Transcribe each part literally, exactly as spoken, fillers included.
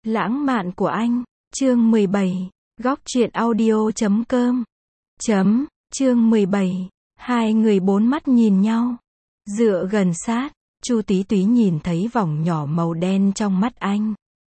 Lãng mạn của anh, chương mười bảy, góc truyện audio chấm com, chấm, chương mười bảy, hai người bốn mắt nhìn nhau, dựa gần sát, Chu Tí Túy nhìn thấy vòng nhỏ màu đen trong mắt anh.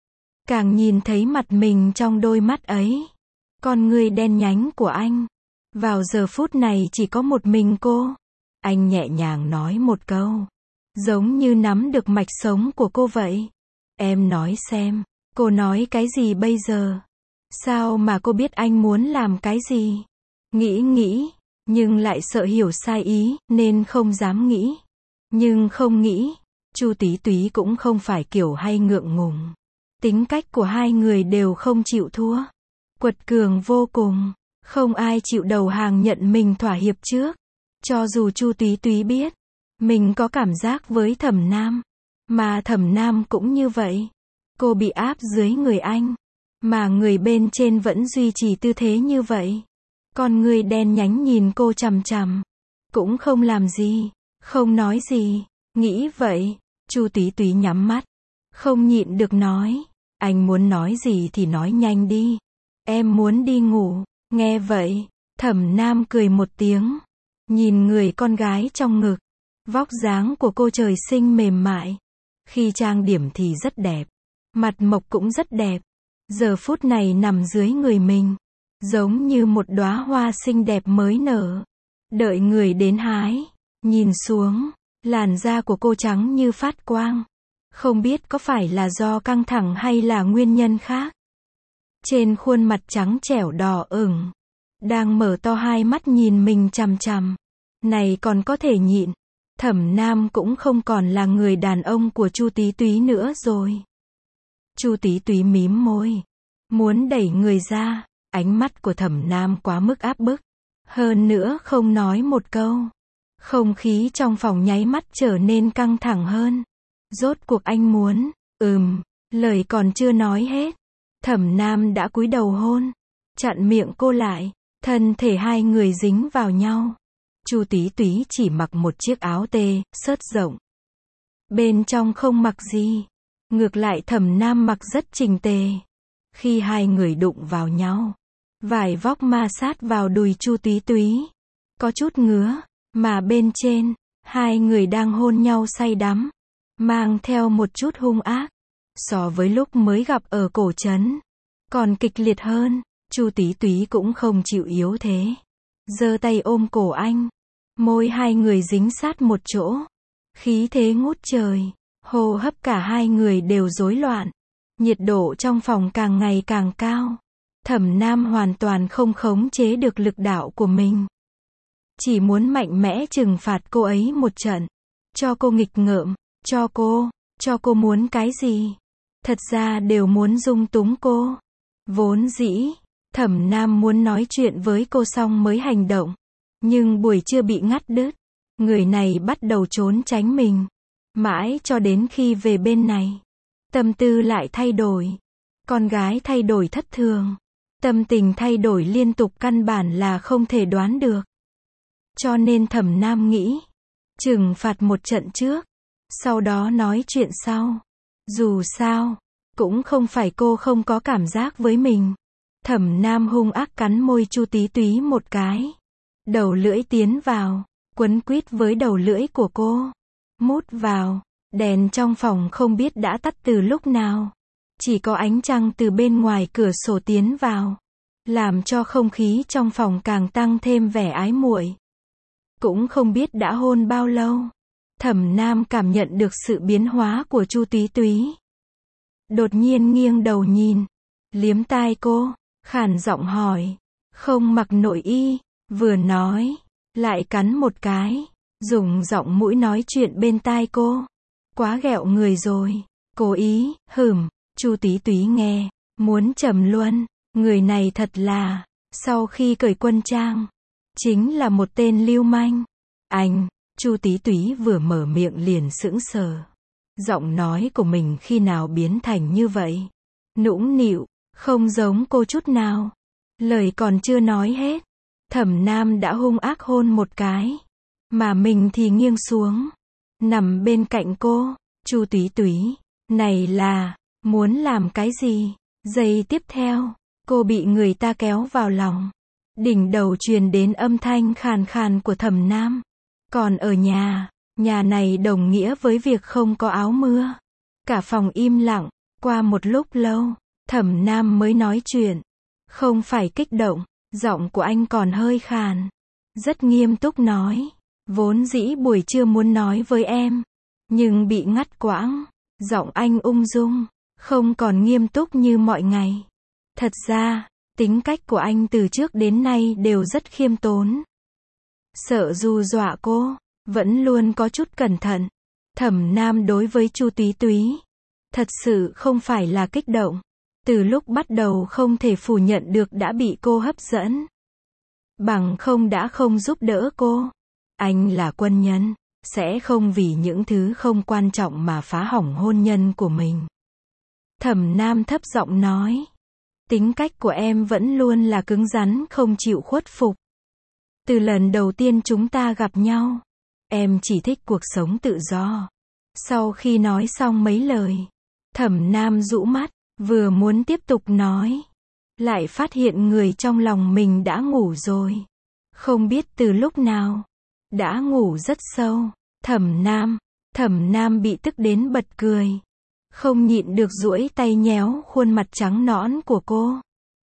Càng nhìn thấy mặt mình trong đôi mắt ấy, con người đen nhánh của anh. Vào giờ phút này chỉ có một mình cô. Anh nhẹ nhàng nói một câu, giống như nắm được mạch sống của cô vậy. Em nói xem, cô nói cái gì bây giờ? Sao mà cô biết anh muốn làm cái gì? Nghĩ nghĩ, nhưng lại sợ hiểu sai ý, nên không dám nghĩ. Nhưng không nghĩ, Chu Tí Túy cũng không phải kiểu hay ngượng ngùng. Tính cách của hai người đều không chịu thua. Quật cường vô cùng, không ai chịu đầu hàng nhận mình thỏa hiệp trước. Cho dù Chu Tí Túy biết, mình có cảm giác với Thẩm Nam, mà Thẩm Nam cũng như vậy. Cô bị áp dưới người anh, mà người bên trên vẫn duy trì tư thế như vậy. Con người đen nhánh nhìn cô chằm chằm, cũng không làm gì, không nói gì. Nghĩ vậy, Chu Tí Túy nhắm mắt, không nhịn được nói, anh muốn nói gì thì nói nhanh đi. Em muốn đi ngủ. Nghe vậy, Thẩm Nam cười một tiếng, nhìn người con gái trong ngực. Vóc dáng của cô trời sinh mềm mại, khi trang điểm thì rất đẹp, mặt mộc cũng rất đẹp. Giờ phút này nằm dưới người mình, giống như một đóa hoa xinh đẹp mới nở, đợi người đến hái. Nhìn xuống, làn da của cô trắng như phát quang, không biết có phải là do căng thẳng hay là nguyên nhân khác. Trên khuôn mặt trắng trẻo đỏ ửng, đang mở to hai mắt nhìn mình chằm chằm. Này còn có thể nhịn. Thẩm Nam cũng không còn là người đàn ông của Chu Tí Túy nữa rồi. Chu Tí Túy mím môi, muốn đẩy người ra. Ánh mắt của Thẩm Nam quá mức áp bức, hơn nữa không nói một câu. Không khí trong phòng nháy mắt trở nên căng thẳng hơn. Rốt cuộc anh muốn, ừm, lời còn chưa nói hết, Thẩm Nam đã cúi đầu hôn, chặn miệng cô lại. Thân thể hai người dính vào nhau. Chu Tí Túy chỉ mặc một chiếc áo tê, xớt rộng, bên trong không mặc gì. Ngược lại Thẩm Nam mặc rất chỉnh tề. Khi hai người đụng vào nhau, vải vóc ma sát vào đùi Chu Tí Túy, có chút ngứa, mà bên trên, hai người đang hôn nhau say đắm, mang theo một chút hung ác. So với lúc mới gặp ở cổ trấn, còn kịch liệt hơn. Chu Tí Túy cũng không chịu yếu thế, giơ tay ôm cổ anh, môi hai người dính sát một chỗ, khí thế ngút trời, hô hấp cả hai người đều rối loạn, nhiệt độ trong phòng càng ngày càng cao. Thẩm Nam hoàn toàn không khống chế được lực đạo của mình, chỉ muốn mạnh mẽ trừng phạt cô ấy một trận, cho cô nghịch ngợm, cho cô, cho cô muốn cái gì, thật ra đều muốn dung túng cô. Vốn dĩ Thẩm Nam muốn nói chuyện với cô xong mới hành động, nhưng buổi trưa bị ngắt đứt. Người này bắt đầu trốn tránh mình, mãi cho đến khi về bên này, tâm tư lại thay đổi. Con gái thay đổi thất thường, tâm tình thay đổi liên tục, căn bản là không thể đoán được. Cho nên Thẩm Nam nghĩ, trừng phạt một trận trước, sau đó nói chuyện sau. Dù sao, cũng không phải cô không có cảm giác với mình. Thẩm Nam hung ác cắn môi Chu Tí Túy một cái, đầu lưỡi tiến vào, quấn quýt với đầu lưỡi của cô, mút vào. Đèn trong phòng không biết đã tắt từ lúc nào, chỉ có ánh trăng từ bên ngoài cửa sổ tiến vào, làm cho không khí trong phòng càng tăng thêm vẻ ái muội. Cũng không biết đã hôn bao lâu, Thẩm Nam cảm nhận được sự biến hóa của Chu Tí Túy. Đột nhiên nghiêng đầu nhìn, liếm tai cô, khàn giọng hỏi, không mặc nội y? Vừa nói, lại cắn một cái, dùng giọng mũi nói chuyện bên tai cô. Quá ghẹo người rồi, cố ý, hửm. Chu Tí Túy nghe, muốn trầm luân, người này thật là, sau khi cởi quân trang, chính là một tên lưu manh. Anh, Chu Tí Túy vừa mở miệng liền sững sờ. Giọng nói của mình khi nào biến thành như vậy? Nũng nịu, không giống cô chút nào. Lời còn chưa nói hết, Thẩm Nam đã hung ác hôn một cái, mà mình thì nghiêng xuống, nằm bên cạnh cô. Chu Tí Túy, này là, Muốn làm cái gì? Giây tiếp theo, cô bị người ta kéo vào lòng. Đỉnh đầu truyền đến âm thanh khàn khàn của Thẩm Nam. Còn ở nhà, nhà này đồng nghĩa với việc không có áo mưa. Cả phòng im lặng, qua một lúc lâu, Thẩm Nam mới nói chuyện. Không phải kích động, giọng của anh còn hơi khàn. Rất nghiêm túc nói, vốn dĩ buổi trưa muốn nói với em, nhưng bị ngắt quãng. Giọng anh ung dung, không còn nghiêm túc như mọi ngày. Thật ra, tính cách của anh từ trước đến nay đều rất khiêm tốn. Sợ dù dọa cô, vẫn luôn có chút cẩn thận. Thẩm Nam đối với Chu Túy Túy, thật sự không phải là kích động. Từ lúc bắt đầu không thể phủ nhận được đã bị cô hấp dẫn. Bằng không đã không giúp đỡ cô. Anh là quân nhân, sẽ không vì những thứ không quan trọng mà phá hỏng hôn nhân của mình. Thẩm Nam thấp giọng nói, tính cách của em vẫn luôn là cứng rắn không chịu khuất phục. Từ lần đầu tiên chúng ta gặp nhau, em chỉ thích cuộc sống tự do. Sau khi nói xong mấy lời, Thẩm Nam rũ mắt, vừa muốn tiếp tục nói, lại phát hiện người trong lòng mình đã ngủ rồi. Không biết từ lúc nào, đã ngủ rất sâu. Thẩm Nam, Thẩm Nam bị tức đến bật cười. Không nhịn được duỗi tay nhéo khuôn mặt trắng nõn của cô.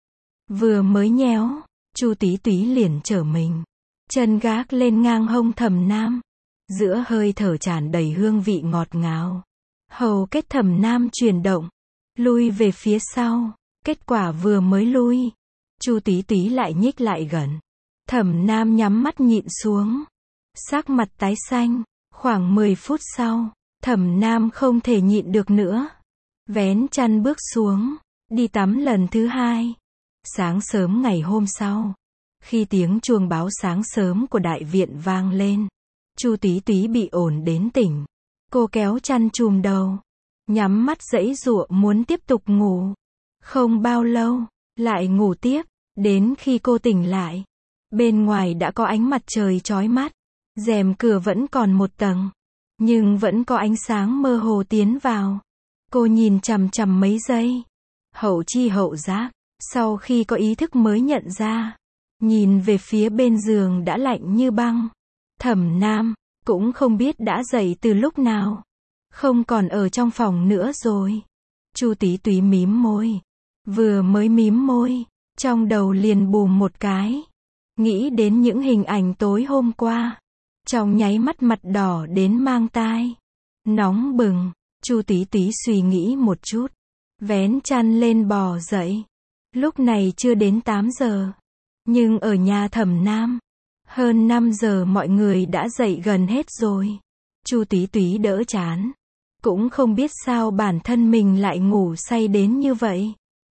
Vừa mới nhéo, Chu Túy Túy liền trở mình. Chân gác lên ngang hông Thẩm Nam. Giữa hơi thở tràn đầy hương vị ngọt ngào. Hầu kết Thẩm Nam chuyển động, lui về phía sau. Kết quả vừa mới lui, Chu Túy Túy lại nhích lại gần. Thẩm Nam nhắm mắt nhịn xuống, sắc mặt tái xanh. Khoảng mười phút sau, Thẩm Nam không thể nhịn được nữa. Vén chăn bước xuống, đi tắm lần thứ hai. Sáng sớm ngày hôm sau, khi tiếng chuông báo sáng sớm của đại viện vang lên, Chu Túy Túy bị ồn đến tỉnh. Cô kéo chăn trùm đầu, nhắm mắt giãy giụa muốn tiếp tục ngủ. Không bao lâu, lại ngủ tiếp, đến khi cô tỉnh lại. Bên ngoài đã có ánh mặt trời chói mắt, rèm cửa vẫn còn một tầng, nhưng vẫn có ánh sáng mơ hồ tiến vào. Cô nhìn chằm chằm mấy giây, hậu chi hậu giác, sau khi có ý thức mới nhận ra, nhìn về phía bên giường đã lạnh như băng. Thẩm Nam, cũng không biết đã dậy từ lúc nào, không còn ở trong phòng nữa rồi. Chu Túy Túy mím môi, vừa mới mím môi, trong đầu liền bùm một cái. Nghĩ đến những hình ảnh tối hôm qua, trong nháy mắt mặt đỏ đến mang tai. Nóng bừng, Chu Túy Túy suy nghĩ một chút, vén chăn lên bò dậy. Lúc này chưa đến tám giờ, nhưng ở nhà Thẩm Nam, hơn năm giờ mọi người đã dậy gần hết rồi. Chu Túy Túy đỡ chán, cũng không biết sao bản thân mình lại ngủ say đến như vậy.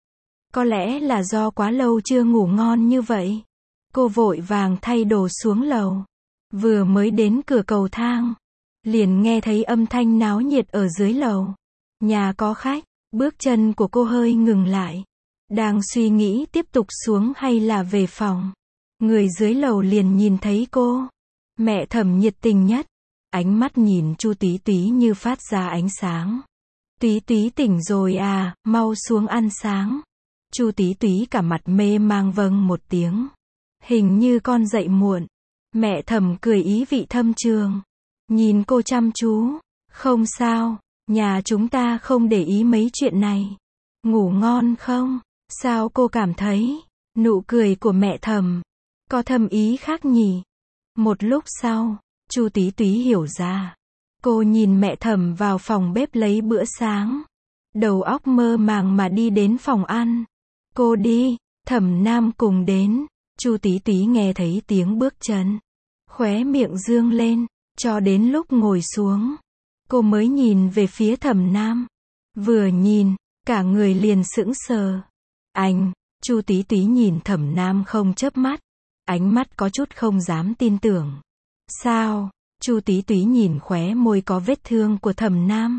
Có lẽ là do quá lâu chưa ngủ ngon như vậy. Cô vội vàng thay đồ xuống lầu. Vừa mới đến cửa cầu thang, liền nghe thấy âm thanh náo nhiệt ở dưới lầu. Nhà có khách, bước chân của cô hơi ngừng lại. Đang suy nghĩ tiếp tục xuống hay là về phòng. Người dưới lầu liền nhìn thấy cô. Mẹ Thẩm nhiệt tình nhất. Ánh mắt nhìn Chu Túy Túy như phát ra ánh sáng. Túy Túy tỉnh rồi à, mau xuống ăn sáng. Chu Túy Túy cả mặt mê mang vâng một tiếng. Hình như con dậy muộn. Mẹ Thẩm cười ý vị thâm trường. Nhìn cô chăm chú. Không sao, nhà chúng ta không để ý mấy chuyện này. Ngủ ngon không? Sao cô cảm thấy? Nụ cười của mẹ Thẩm có thâm ý khác nhỉ? Một lúc sau, Chu Túy Túy hiểu ra. Cô nhìn mẹ Thẩm vào phòng bếp lấy bữa sáng. Đầu óc mơ màng mà đi đến phòng ăn. Cô đi, Thẩm Nam cùng đến. Chu Túy Túy nghe thấy tiếng bước chân, khóe miệng dương lên, cho đến lúc ngồi xuống, cô mới nhìn về phía Thẩm Nam. Vừa nhìn, cả người liền sững sờ. Anh, Chu Túy Túy nhìn Thẩm Nam không chớp mắt, ánh mắt có chút không dám tin tưởng. Sao? Chu Túy Túy nhìn khóe môi có vết thương của Thẩm Nam.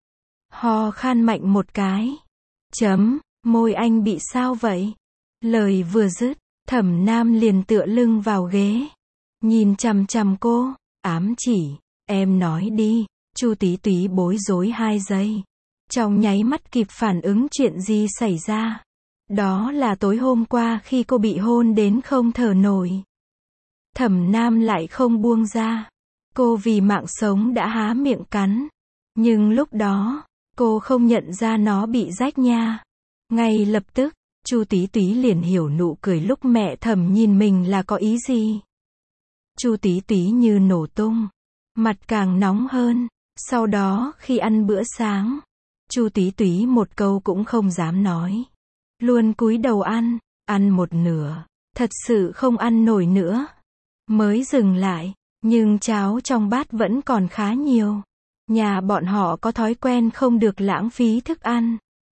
Ho khan mạnh một cái. Chấm, môi anh bị sao vậy? Lời vừa dứt, Thẩm Nam liền tựa lưng vào ghế, nhìn chằm chằm cô, ám chỉ, em nói đi. Chu Túy Túy bối rối hai giây, trong nháy mắt kịp phản ứng chuyện gì xảy ra. Đó là tối hôm qua khi cô bị hôn đến không thở nổi. Thẩm Nam lại không buông ra. Cô vì mạng sống đã há miệng cắn. Nhưng lúc đó, cô không nhận ra nó bị rách nha. Ngay lập tức, Chu Tí Túy liền hiểu nụ cười lúc mẹ Thẩm nhìn mình là có ý gì. Chu Tí Túy như nổ tung, mặt càng nóng hơn. Sau đó khi ăn bữa sáng, Chu Tí Túy một câu cũng không dám nói, luôn cúi đầu ăn, ăn một nửa, thật sự không ăn nổi nữa, mới dừng lại, nhưng cháo trong bát vẫn còn khá nhiều. Nhà bọn họ có thói quen không được lãng phí thức ăn.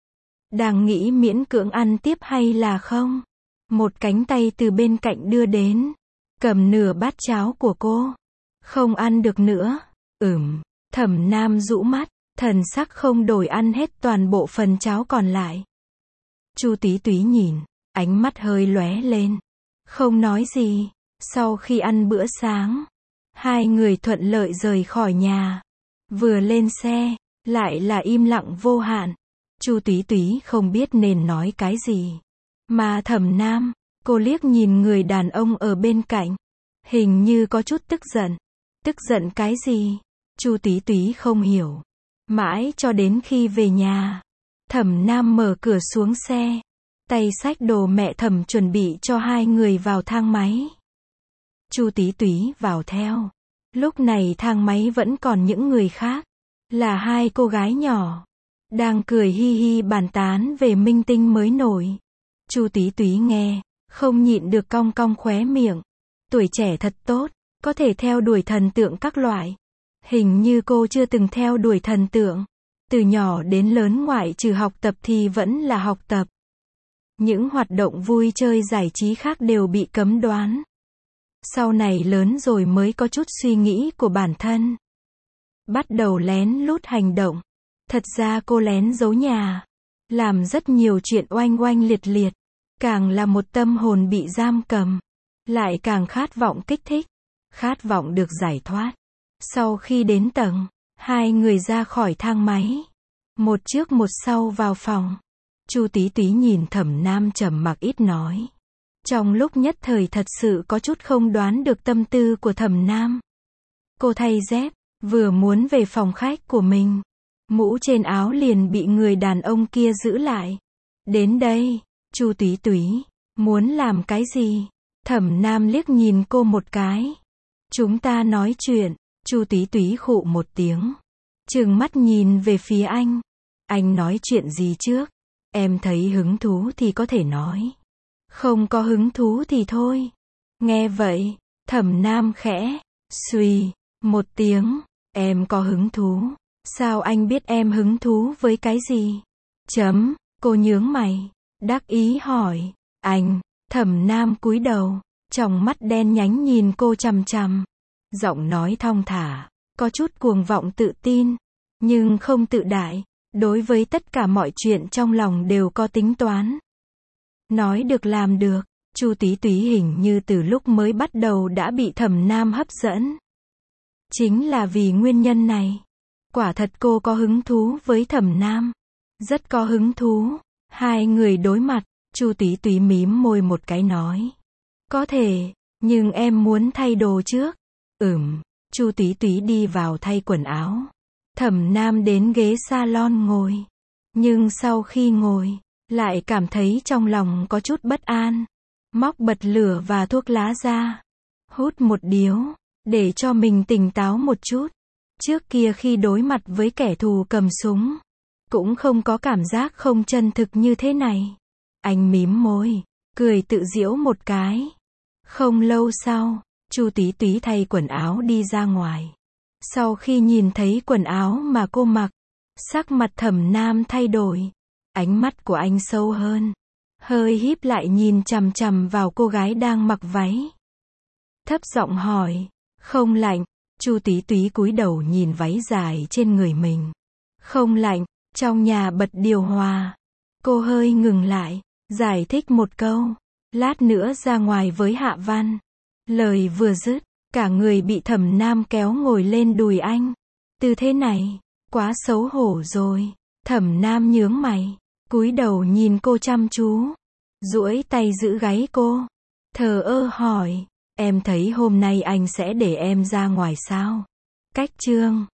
Đang nghĩ miễn cưỡng ăn tiếp hay là không, một cánh tay từ bên cạnh đưa đến, cầm nửa bát cháo của cô. Không ăn được nữa. Ừm, Thẩm Nam rũ mắt, thần sắc không đổi ăn hết toàn bộ phần cháo còn lại. Chu Tí Túy nhìn, ánh mắt hơi lóe lên, không nói gì. Sau khi ăn bữa sáng, hai người thuận lợi rời khỏi nhà. Vừa lên xe, lại là im lặng vô hạn. Chu Tí Túy không biết nên nói cái gì. Mà Thẩm Nam, cô liếc nhìn người đàn ông ở bên cạnh, hình như có chút tức giận. Tức giận cái gì? Chu Tí Túy không hiểu. Mãi cho đến khi về nhà, Thẩm Nam mở cửa xuống xe, tay xách đồ mẹ Thẩm chuẩn bị cho hai người vào thang máy. Chu Tí Túy vào theo. Lúc này thang máy vẫn còn những người khác, là hai cô gái nhỏ, đang cười hi hi bàn tán về minh tinh mới nổi. Chu Tí Túy nghe, không nhịn được cong cong khóe miệng. Tuổi trẻ thật tốt, có thể theo đuổi thần tượng các loại. Hình như cô chưa từng theo đuổi thần tượng. Từ nhỏ đến lớn ngoại trừ học tập thì vẫn là học tập. Những hoạt động vui chơi giải trí khác đều bị cấm đoán. Sau này lớn rồi mới có chút suy nghĩ của bản thân. Bắt đầu lén lút hành động. Thật ra cô lén giấu nhà, làm rất nhiều chuyện oanh oanh liệt liệt. Càng là một tâm hồn bị giam cầm, lại càng khát vọng kích thích, khát vọng được giải thoát. Sau khi đến tầng, hai người ra khỏi thang máy, một trước một sau vào phòng. Chu Tí Túy nhìn Thẩm Nam trầm mặc ít nói. Trong lúc nhất thời thật sự có chút không đoán được tâm tư của Thẩm Nam. Cô thay dép, vừa muốn về phòng khách của mình, mũ trên áo liền bị người đàn ông kia giữ lại. Đến đây, Chu Tí Túy, muốn làm cái gì? Thẩm Nam liếc nhìn cô một cái. Chúng ta nói chuyện. Chu Tí Túy khụ một tiếng, trừng mắt nhìn về phía anh. Anh nói chuyện gì trước? Em thấy hứng thú thì có thể nói. Không có hứng thú thì thôi. Nghe vậy, Thẩm Nam khẽ suy một tiếng. Em có hứng thú. Sao anh biết em hứng thú với cái gì? Chấm, cô nhướng mày, đắc ý hỏi. Anh, Thẩm Nam cúi đầu, tròng mắt đen nhánh nhìn cô chằm chằm. Giọng nói thong thả, có chút cuồng vọng tự tin, nhưng không tự đại. Đối với tất cả mọi chuyện trong lòng đều có tính toán. Nói được làm được. Chu Tí Túy hình như từ lúc mới bắt đầu đã bị Thẩm Nam hấp dẫn. Chính là vì nguyên nhân này. Quả thật cô có hứng thú với Thẩm Nam. Rất có hứng thú. Hai người đối mặt, Chu Tí Túy mím môi một cái nói. Có thể, nhưng em muốn thay đồ trước. Ừm, Chu Tí Túy đi vào thay quần áo. Thẩm Nam đến ghế salon ngồi. Nhưng sau khi ngồi, lại cảm thấy trong lòng có chút bất an. Móc bật lửa và thuốc lá ra. Hút một điếu, để cho mình tỉnh táo một chút. Trước kia khi đối mặt với kẻ thù cầm súng, cũng không có cảm giác không chân thực như thế này. Anh mím môi, cười tự giễu một cái. Không lâu sau, Chu Tí Túy thay quần áo đi ra ngoài. Sau khi nhìn thấy quần áo mà cô mặc, sắc mặt Thẩm Nam thay đổi. Ánh mắt của anh sâu hơn, hơi híp lại nhìn chằm chằm vào cô gái đang mặc váy. Thấp giọng hỏi, không lạnh? Chu Tí Túy cúi đầu nhìn váy dài trên người mình. Không lạnh, trong nhà bật điều hòa. Cô hơi ngừng lại, giải thích một câu. Lát nữa ra ngoài với Hạ Văn. Lời vừa dứt, cả người bị Thẩm Nam kéo ngồi lên đùi anh. Tư thế này, quá xấu hổ rồi. Thẩm Nam nhướng mày, cúi đầu nhìn cô chăm chú, duỗi tay giữ gáy cô, thờ ơ hỏi, em thấy hôm nay anh sẽ để em ra ngoài sao? Cách chương